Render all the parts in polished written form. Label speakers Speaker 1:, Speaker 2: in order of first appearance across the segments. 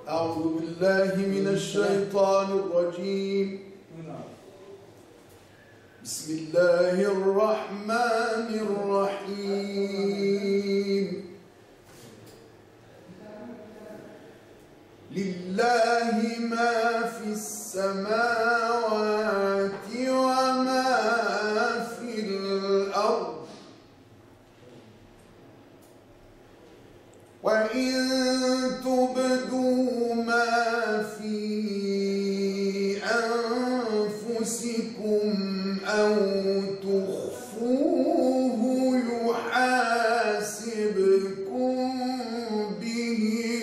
Speaker 1: أعوذ بالله من الشيطان الرجيم. بسم الله الرحمن الرحيم. لله ما في السماوات وما في الأرض، وإن تبدوا ما في أنفسكم أو تخفوه يحاسبكم به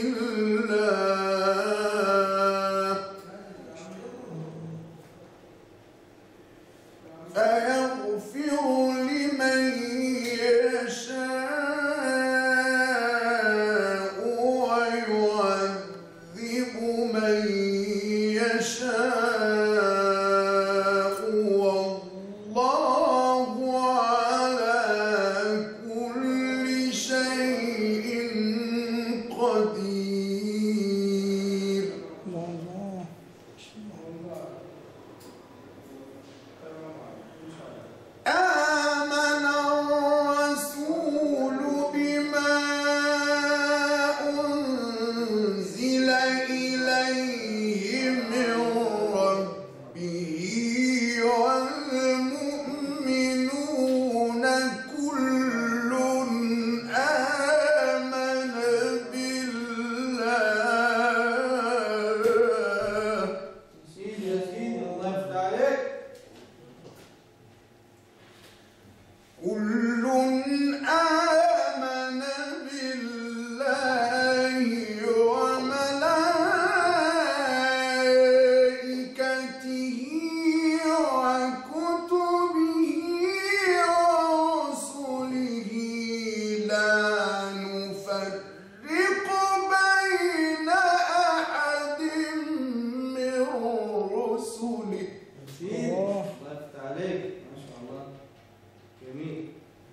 Speaker 1: الله، فيغفر لمن يشاء ويعذب من يشاء، والله على كل شيء قدير. آمن الرسول بما أنزل إليه من ربه والمؤمنون كل آمن بالله. كل آمن بالله وملائكته وكتبه ورسله لا نفرق بين أحد من رسله.
Speaker 2: الله يفتح عليك، ما شاء الله، جميل.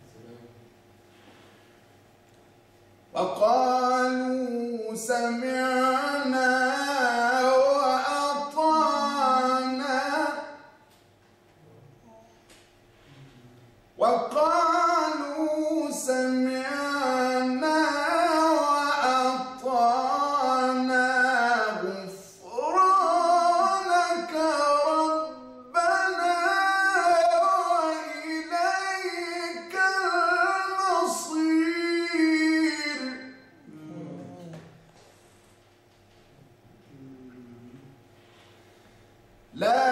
Speaker 1: وقالوا سمعنا وأطعنا، وقالوا سمعنا وأطعنا غفرانك ربنا وإليك المصير. لا